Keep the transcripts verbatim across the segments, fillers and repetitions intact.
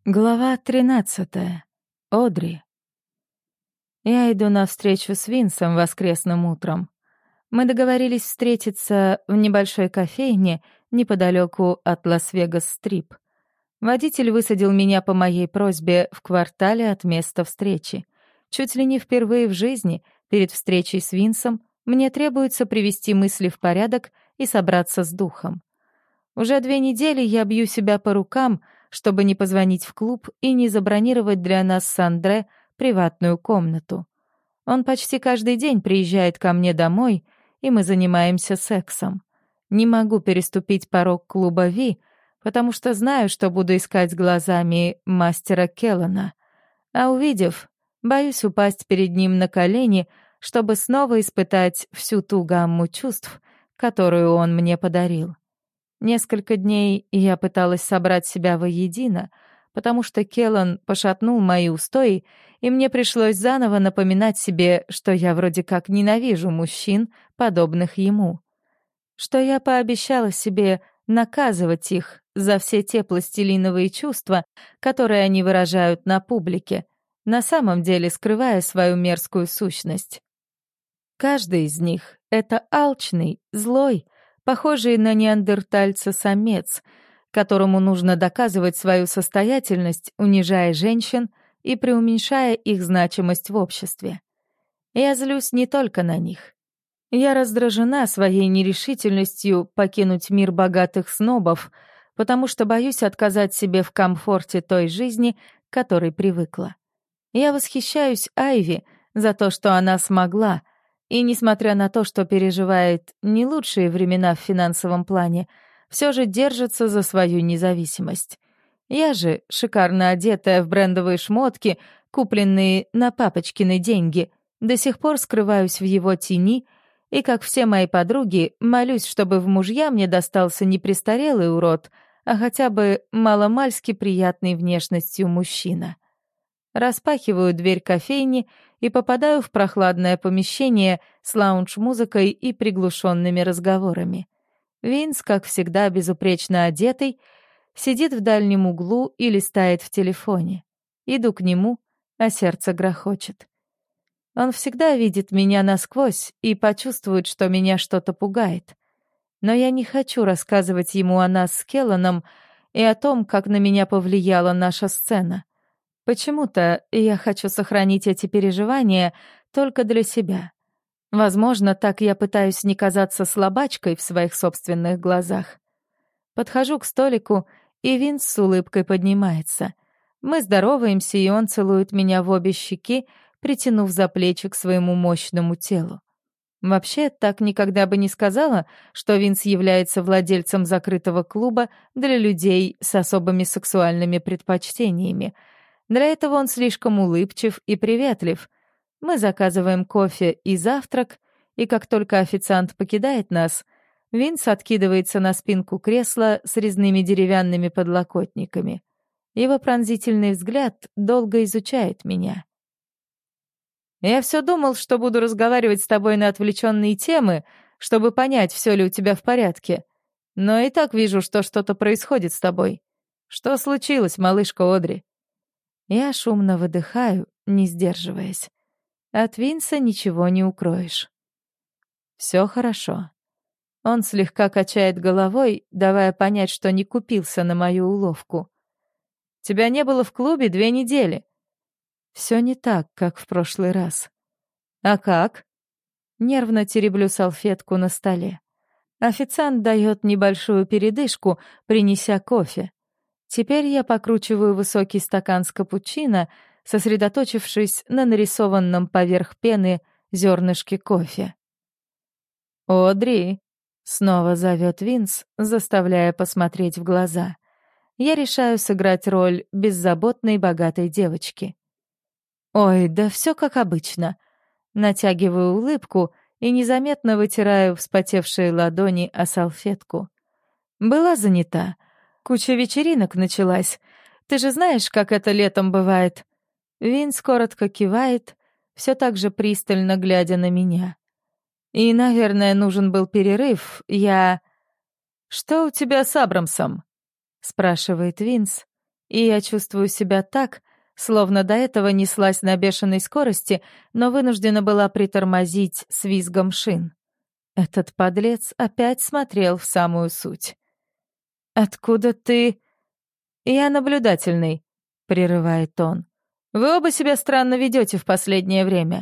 Глава тринадцатая. Одри. Я иду на встречу с Винсом воскресным утром. Мы договорились встретиться в небольшой кофейне неподалеку от Лас-Вегас-Стрип. Водитель высадил меня по моей просьбе в квартале от места встречи. Чуть ли не впервые в жизни перед встречей с Винсом мне требуется привести мысли в порядок и собраться с духом. Уже две недели я бью себя по рукам, чтобы не позвонить в клуб и не забронировать для нас с Андре приватную комнату. Он почти каждый день приезжает ко мне домой, и мы занимаемся сексом. Не могу переступить порог клуба Ви, потому что знаю, что буду искать глазами мастера Келлана. А увидев, боюсь упасть перед ним на колени, чтобы снова испытать всю ту гамму чувств, которую он мне подарил. Несколько дней я пыталась собрать себя воедино, потому что Келлан пошатнул мои устои, и мне пришлось заново напоминать себе, что я вроде как ненавижу мужчин, подобных ему. Что я пообещала себе наказывать их за все те пластилиновые чувства, которые они выражают на публике, на самом деле скрывая свою мерзкую сущность. Каждый из них — это алчный, злой, похожий на неандертальца самец, которому нужно доказывать свою состоятельность, унижая женщин и преуменьшая их значимость в обществе. Я злюсь не только на них. Я раздражена своей нерешительностью покинуть мир богатых снобов, потому что боюсь отказать себе в комфорте той жизни, к которой привыкла. Я восхищаюсь Айви за то, что она смогла, и, несмотря на то, что переживает не лучшие времена в финансовом плане, все же держится за свою независимость. Я же, шикарно одетая в брендовые шмотки, купленные на папочкины деньги, до сих пор скрываюсь в его тени и, как все мои подруги, молюсь, чтобы в мужья мне достался не престарелый урод, а хотя бы маломальски приятной внешностью мужчина. Распахиваю дверь кофейни и попадаю в прохладное помещение с лаунж-музыкой и приглушенными разговорами. Винс, как всегда безупречно одетый, сидит в дальнем углу и листает в телефоне. Иду к нему, а сердце грохочет. Он всегда видит меня насквозь и почувствует, что меня что-то пугает. Но я не хочу рассказывать ему о нас с Келланом и о том, как на меня повлияла наша сцена. Почему-то я хочу сохранить эти переживания только для себя. Возможно, так я пытаюсь не казаться слабачкой в своих собственных глазах. Подхожу к столику, и Винс с улыбкой поднимается. Мы здороваемся, и он целует меня в обе щеки, притянув за плечи к своему мощному телу. Вообще, так никогда бы не сказала, что Винс является владельцем закрытого клуба для людей с особыми сексуальными предпочтениями. Для этого он слишком улыбчив и приветлив. Мы заказываем кофе и завтрак, и как только официант покидает нас, Винс откидывается на спинку кресла с резными деревянными подлокотниками. Его пронзительный взгляд долго изучает меня. «Я все думал, что буду разговаривать с тобой на отвлеченные темы, чтобы понять, все ли у тебя в порядке. Но и так вижу, что что-то происходит с тобой. Что случилось, малышка Одри?» Я шумно выдыхаю, не сдерживаясь. От Винса ничего не укроешь. Все хорошо. Он слегка качает головой, давая понять, что не купился на мою уловку. Тебя не было в клубе две недели. Все не так, как в прошлый раз. А как? Нервно тереблю салфетку на столе. Официант дает небольшую передышку, принеся кофе. Теперь я покручиваю высокий стакан с капучино, сосредоточившись на нарисованном поверх пены зернышке кофе. «Одри!» — снова зовет Винс, заставляя посмотреть в глаза. Я решаю сыграть роль беззаботной богатой девочки. «Ой, да все как обычно». Натягиваю улыбку и незаметно вытираю вспотевшие ладони о салфетку. Была занята. Куча вечеринок началась. Ты же знаешь, как это летом бывает. Винс коротко кивает, все так же пристально глядя на меня. И, наверное, нужен был перерыв. Я... «Что у тебя с Абрамсом?» — спрашивает Винс. и я чувствую себя так, словно до этого неслась на бешеной скорости, но вынуждена была притормозить с визгом шин. Этот подлец опять смотрел в самую суть. «Откуда ты...» «Я наблюдательный», — прерывает он. «Вы оба себя странно ведете в последнее время».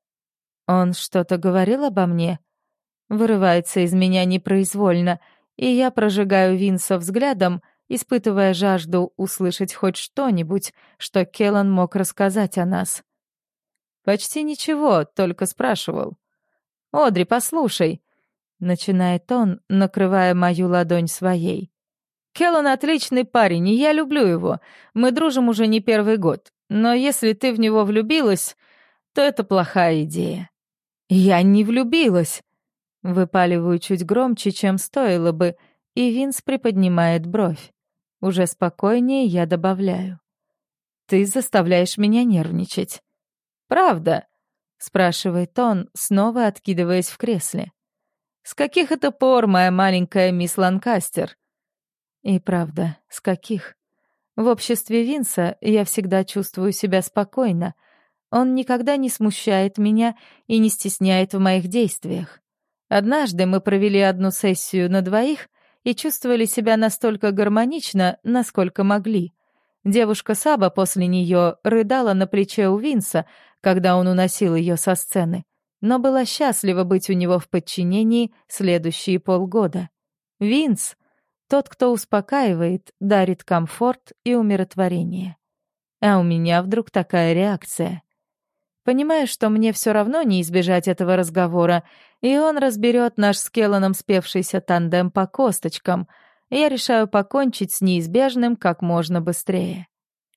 Он что-то говорил обо мне? Вырывается из меня непроизвольно, и я прожигаю Винса взглядом, испытывая жажду услышать хоть что-нибудь, что Келлан мог рассказать о нас. «Почти ничего, только спрашивал». «Одри, послушай», — начинает он, накрывая мою ладонь своей. «Келлан отличный парень, и я люблю его. Мы дружим уже не первый год. Но если ты в него влюбилась, то это плохая идея». «Я не влюбилась», — выпаливаю чуть громче, чем стоило бы, и Винс приподнимает бровь. Уже спокойнее я добавляю. «Ты заставляешь меня нервничать». «Правда?» — спрашивает он, снова откидываясь в кресле. «С каких это пор, моя маленькая мисс Ланкастер?» И правда, с каких? В обществе Винса я всегда чувствую себя спокойно. Он никогда не смущает меня и не стесняет в моих действиях. Однажды мы провели одну сессию на двоих и чувствовали себя настолько гармонично, насколько могли. Девушка Саба после нее рыдала на плече у Винса, когда он уносил ее со сцены, но была счастлива быть у него в подчинении следующие полгода. Винс — тот, кто успокаивает, дарит комфорт и умиротворение. А у меня вдруг такая реакция. Понимаю, что мне все равно не избежать этого разговора, и он разберет наш с Келланом спевшийся тандем по косточкам. Я решаю покончить с неизбежным как можно быстрее.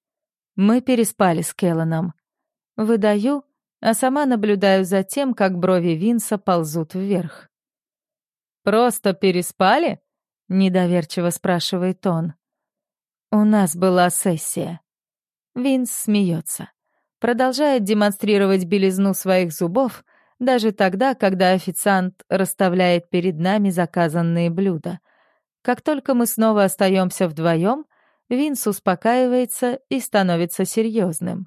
Мы переспали с Келланом. Выдаю, а сама наблюдаю за тем, как брови Винса ползут вверх. «Просто переспали?» — недоверчиво спрашивает он. «У нас была сессия». Винс смеется. Продолжает демонстрировать белизну своих зубов, даже тогда, когда официант расставляет перед нами заказанные блюда. Как только мы снова остаемся вдвоем, Винс успокаивается и становится серьезным.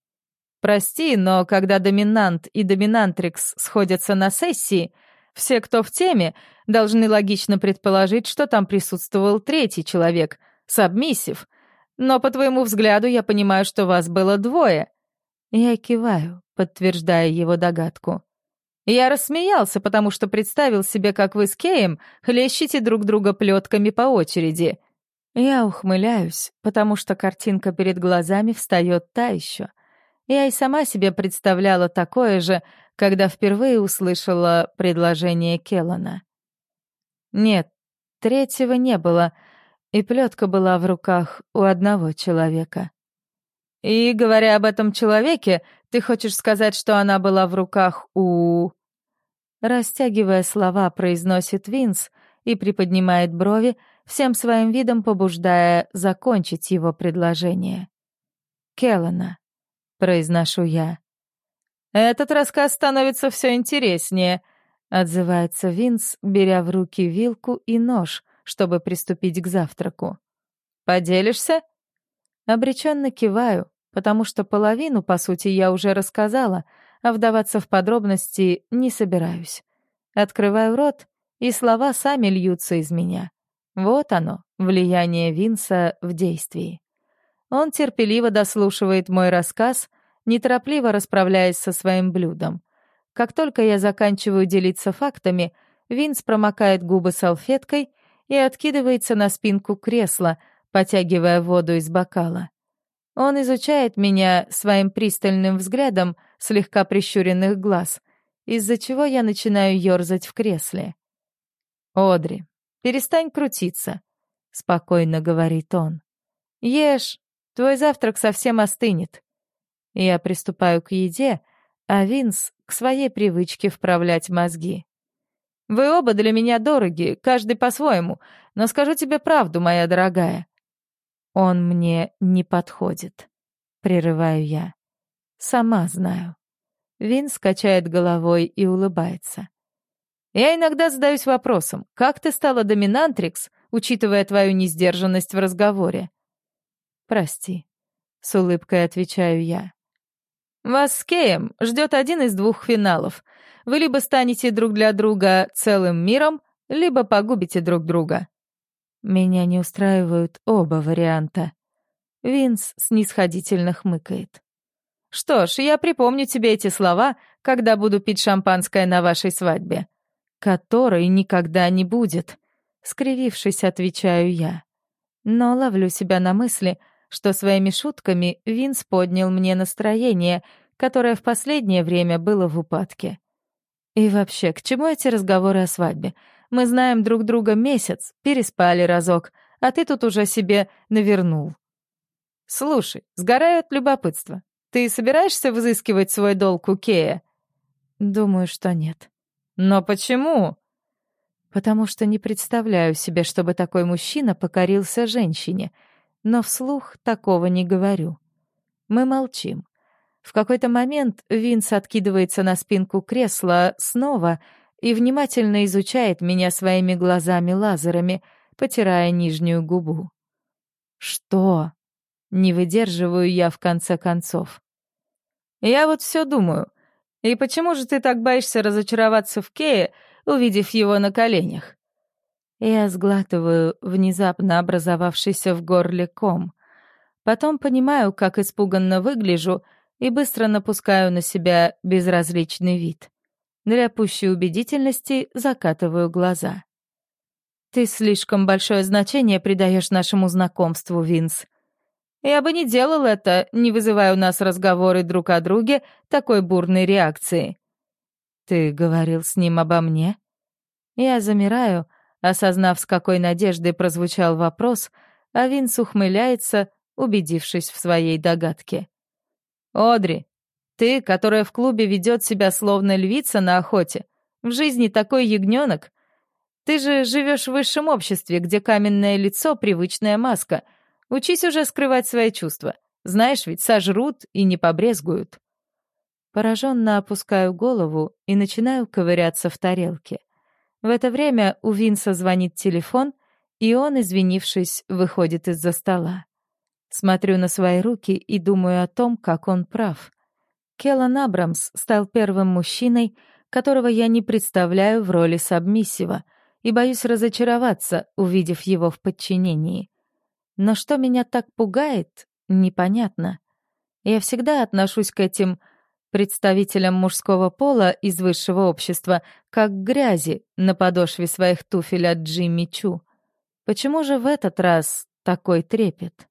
«Прости, но когда доминант и доминантрикс сходятся на сессии, все, кто в теме, должны логично предположить, что там присутствовал третий человек, сабмиссив. Но по твоему взгляду я понимаю, что вас было двое». Я киваю, подтверждая его догадку. Я рассмеялся, потому что представил себе, как вы с Кеем хлещете друг друга плетками по очереди. Я ухмыляюсь, потому что картинка перед глазами встает та еще. Я и сама себе представляла такое же, когда впервые услышала предложение Келлана. Нет, третьего не было, и плетка была в руках у одного человека. И, говоря об этом человеке, ты хочешь сказать, что она была в руках у... Растягивая слова, произносит Винс и приподнимает брови, всем своим видом побуждая закончить его предложение. «Келлана», — произношу я. «Этот рассказ становится все интереснее», — отзывается Винс, беря в руки вилку и нож, чтобы приступить к завтраку. «Поделишься?» Обреченно киваю, потому что половину, по сути, я уже рассказала, а вдаваться в подробности не собираюсь. Открываю рот, и слова сами льются из меня. Вот оно, влияние Винса в действии. Он терпеливо дослушивает мой рассказ, неторопливо расправляясь со своим блюдом. Как только я заканчиваю делиться фактами, Винс промокает губы салфеткой и откидывается на спинку кресла, потягивая воду из бокала. Он изучает меня своим пристальным взглядом слегка прищуренных глаз, из-за чего я начинаю ёрзать в кресле. «Одри, перестань крутиться», — спокойно говорит он. «Ешь, твой завтрак совсем остынет». Я приступаю к еде, а Винс — к своей привычке вправлять мозги. «Вы оба для меня дороги, каждый по-своему, но скажу тебе правду, моя дорогая». «Он мне не подходит», — прерываю я. «Сама знаю». Винс качает головой и улыбается. «Я иногда задаюсь вопросом, как ты стала доминантрикс, учитывая твою несдержанность в разговоре?» «Прости», — с улыбкой отвечаю я. «Вас с Кеем ждет один из двух финалов. Вы либо станете друг для друга целым миром, либо погубите друг друга». Меня не устраивают оба варианта. Винс снисходительно хмыкает. «Что ж, я припомню тебе эти слова, когда буду пить шампанское на вашей свадьбе. Которой никогда не будет», — скривившись, отвечаю я. Но ловлю себя на мысли, что своими шутками Винс поднял мне настроение, которое в последнее время было в упадке. И вообще, к чему эти разговоры о свадьбе? Мы знаем друг друга месяц, переспали разок, а ты тут уже себе навернул. Слушай, сгораю от любопытства. Ты собираешься взыскивать свой долг у Кея? Думаю, что нет. Но почему? Потому что не представляю себе, чтобы такой мужчина покорился женщине, но вслух такого не говорю. Мы молчим. В какой-то момент Винс откидывается на спинку кресла снова и внимательно изучает меня своими глазами-лазерами, потирая нижнюю губу. «Что?» — не выдерживаю я в конце концов. «Я вот все думаю. И почему же ты так боишься разочароваться в Кее, увидев его на коленях?» Я сглатываю внезапно образовавшийся в горле ком. Потом понимаю, как испуганно выгляжу, и быстро напускаю на себя безразличный вид. Для пущей убедительности закатываю глаза. «Ты слишком большое значение придаешь нашему знакомству, Винс. Я бы не делал это, не вызывая у нас разговоры друг о друге такой бурной реакции». «Ты говорил с ним обо мне?» Я замираю, осознав, с какой надеждой прозвучал вопрос, а Винс ухмыляется, убедившись в своей догадке. «Одри, ты, которая в клубе ведет себя словно львица на охоте, в жизни такой ягненок. Ты же живешь в высшем обществе, где каменное лицо — привычная маска. Учись уже скрывать свои чувства. Знаешь ведь, сожрут и не побрезгуют». Пораженно опускаю голову и начинаю ковыряться в тарелке. В это время у Винса звонит телефон, и он, извинившись, выходит из-за стола. Смотрю на свои руки и думаю о том, как он прав. Келлан Абрамс стал первым мужчиной, которого я не представляю в роли сабмиссива, и боюсь разочароваться, увидев его в подчинении. Но что меня так пугает, непонятно. Я всегда отношусь к этим представителям мужского пола из высшего общества как к грязи на подошве своих туфель от Джимми Чу. Почему же в этот раз такой трепет?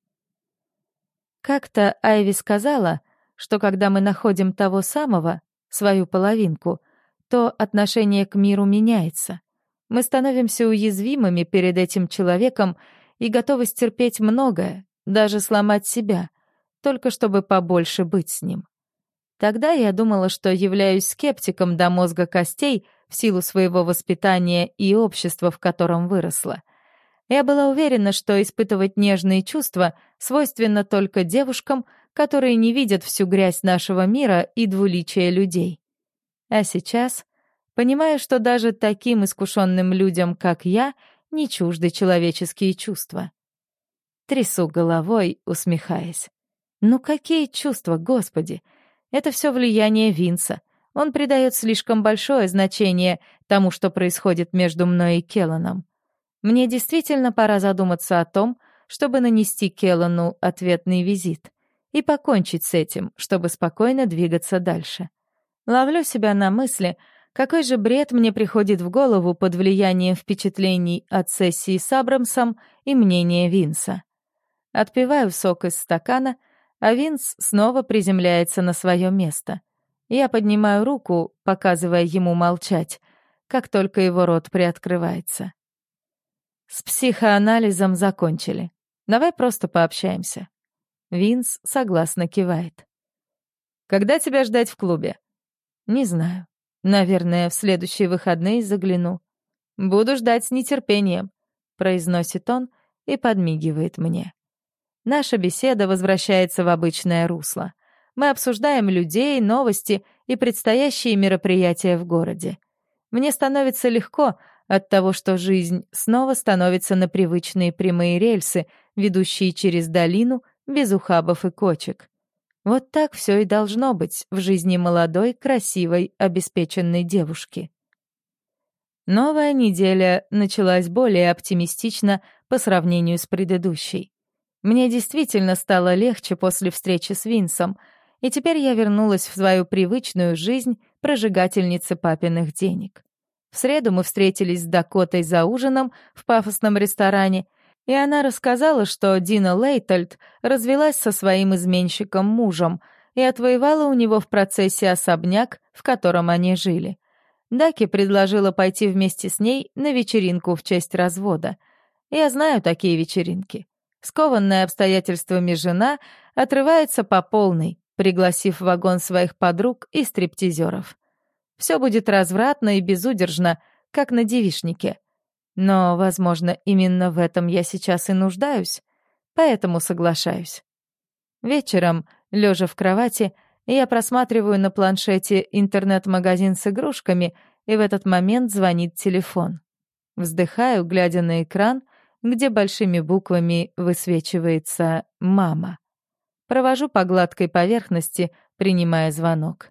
Как-то Айви сказала, что когда мы находим того самого, свою половинку, то отношение к миру меняется. Мы становимся уязвимыми перед этим человеком и готовы стерпеть многое, даже сломать себя, только чтобы побольше быть с ним. Тогда я думала, что являюсь скептиком до мозга костей в силу своего воспитания и общества, в котором выросла. Я была уверена, что испытывать нежные чувства свойственно только девушкам, которые не видят всю грязь нашего мира и двуличие людей. А сейчас понимаю, что даже таким искушенным людям, как я, не чужды человеческие чувства. Трясу головой, усмехаясь. Ну какие чувства, Господи? Это все влияние Винса. Он придает слишком большое значение тому, что происходит между мной и Келланом. Мне действительно пора задуматься о том, чтобы нанести Келлану ответный визит и покончить с этим, чтобы спокойно двигаться дальше. Ловлю себя на мысли, какой же бред мне приходит в голову под влиянием впечатлений от сессии с Абрамсом и мнения Винса. Отпиваю сок из стакана, а Винс снова приземляется на свое место. Я поднимаю руку, показывая ему молчать, как только его рот приоткрывается. «С психоанализом закончили. Давай просто пообщаемся». Винс согласно кивает. «Когда тебя ждать в клубе?» «Не знаю. Наверное, в следующие выходные загляну». «Буду ждать с нетерпением», — произносит он и подмигивает мне. Наша беседа возвращается в обычное русло. Мы обсуждаем людей, новости и предстоящие мероприятия в городе. Мне становится легко от того, что жизнь снова становится на привычные прямые рельсы, ведущие через долину без ухабов и кочек. Вот так все и должно быть в жизни молодой, красивой, обеспеченной девушки. Новая неделя началась более оптимистично по сравнению с предыдущей. Мне действительно стало легче после встречи с Винсом, и теперь я вернулась в свою привычную жизнь прожигательницы папиных денег. В среду мы встретились с Дакотой за ужином в пафосном ресторане, и она рассказала, что Дина Лейтольд развелась со своим изменщиком-мужем и отвоевала у него в процессе особняк, в котором они жили. Даки предложила пойти вместе с ней на вечеринку в честь развода. Я знаю такие вечеринки. Скованная обстоятельствами жена отрывается по полной, пригласив в вагон своих подруг и стриптизеров. Все будет развратно и безудержно, как на девичнике. Но, возможно, именно в этом я сейчас и нуждаюсь, поэтому соглашаюсь. Вечером, лежа в кровати, я просматриваю на планшете интернет-магазин с игрушками, и в этот момент звонит телефон. Вздыхаю, глядя на экран, где большими буквами высвечивается «Мама». Провожу по гладкой поверхности, принимая звонок.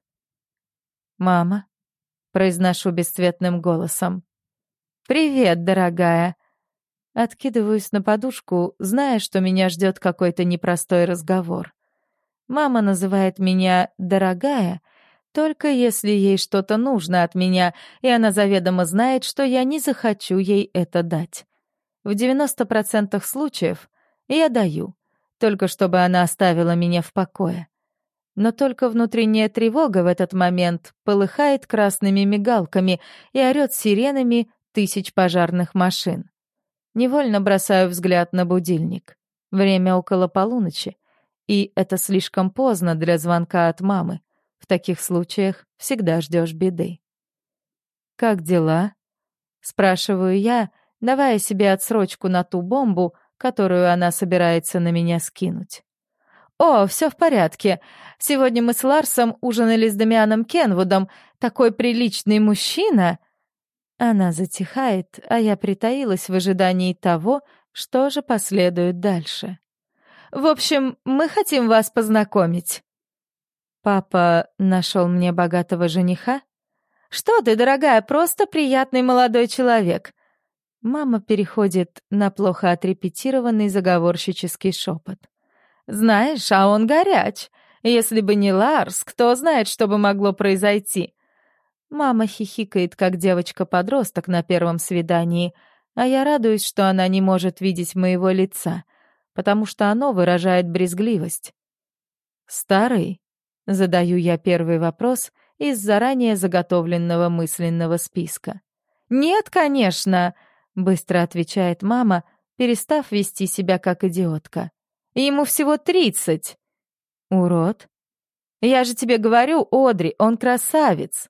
«Мама», — произношу бесцветным голосом. «Привет, дорогая». Откидываюсь на подушку, зная, что меня ждет какой-то непростой разговор. Мама называет меня «дорогая», только если ей что-то нужно от меня, и она заведомо знает, что я не захочу ей это дать. В девяноста процентах случаев я даю, только чтобы она оставила меня в покое. Но только внутренняя тревога в этот момент полыхает красными мигалками и орёт сиренами тысяч пожарных машин. Невольно бросаю взгляд на будильник. Время около полуночи. И это слишком поздно для звонка от мамы. В таких случаях всегда ждешь беды. «Как дела?» — спрашиваю я, давая себе отсрочку на ту бомбу, которую она собирается на меня скинуть. «О, все в порядке. Сегодня мы с Ларсом ужинали с Дамианом Кенвудом. Такой приличный мужчина!» Она затихает, а я притаилась в ожидании того, что же последует дальше. «В общем, мы хотим вас познакомить». «Папа нашел мне богатого жениха?» «Что ты, дорогая, просто приятный молодой человек». Мама переходит на плохо отрепетированный заговорщический шепот. «Знаешь, а он горяч. Если бы не Ларс, кто знает, что бы могло произойти». Мама хихикает, как девочка-подросток на первом свидании, а я радуюсь, что она не может видеть моего лица, потому что оно выражает брезгливость. «Старый?» — задаю я первый вопрос из заранее заготовленного мысленного списка. «Нет, конечно!» — быстро отвечает мама, перестав вести себя как идиотка. «Ему всего тридцать!» «Урод!» «Я же тебе говорю, Одри, он красавец!»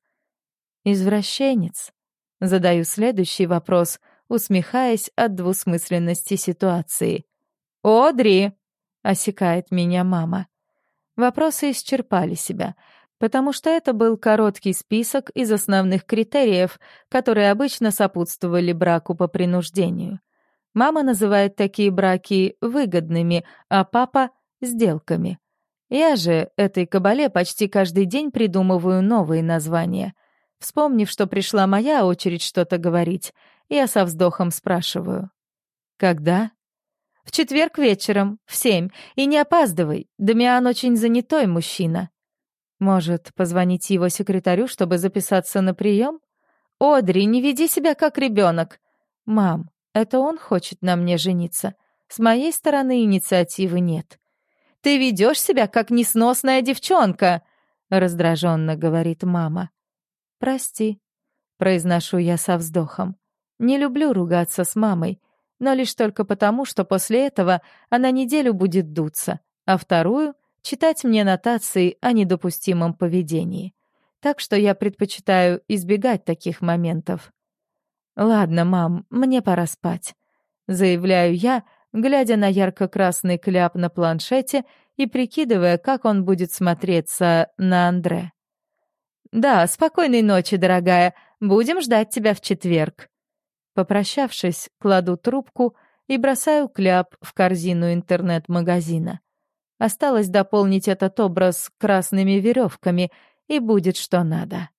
«Извращенец?» — задаю следующий вопрос, усмехаясь от двусмысленности ситуации. «Одри!» — осекает меня мама. Вопросы исчерпали себя, потому что это был короткий список из основных критериев, которые обычно сопутствовали браку по принуждению. Мама называет такие браки выгодными, а папа — сделками. Я же этой кабале почти каждый день придумываю новые названия. Вспомнив, что пришла моя очередь что-то говорить, я со вздохом спрашиваю. «Когда?» «В четверг вечером, в семь. И не опаздывай, Дамиан очень занятой мужчина». «Может, позвонить его секретарю, чтобы записаться на прием?» «Одри, не веди себя как ребенок». «Мам, это он хочет на мне жениться. С моей стороны инициативы нет». «Ты ведешь себя как несносная девчонка», — раздраженно говорит мама. «Прости», — произношу я со вздохом. «Не люблю ругаться с мамой, но лишь только потому, что после этого она неделю будет дуться, а вторую — читать мне нотации о недопустимом поведении. Так что я предпочитаю избегать таких моментов». «Ладно, мам, мне пора спать», — заявляю я, глядя на ярко-красный кляп на планшете и прикидывая, как он будет смотреться на Андре. «Да, спокойной ночи, дорогая. Будем ждать тебя в четверг». Попрощавшись, кладу трубку и бросаю кляп в корзину интернет-магазина. Осталось дополнить этот образ красными веревками, и будет что надо.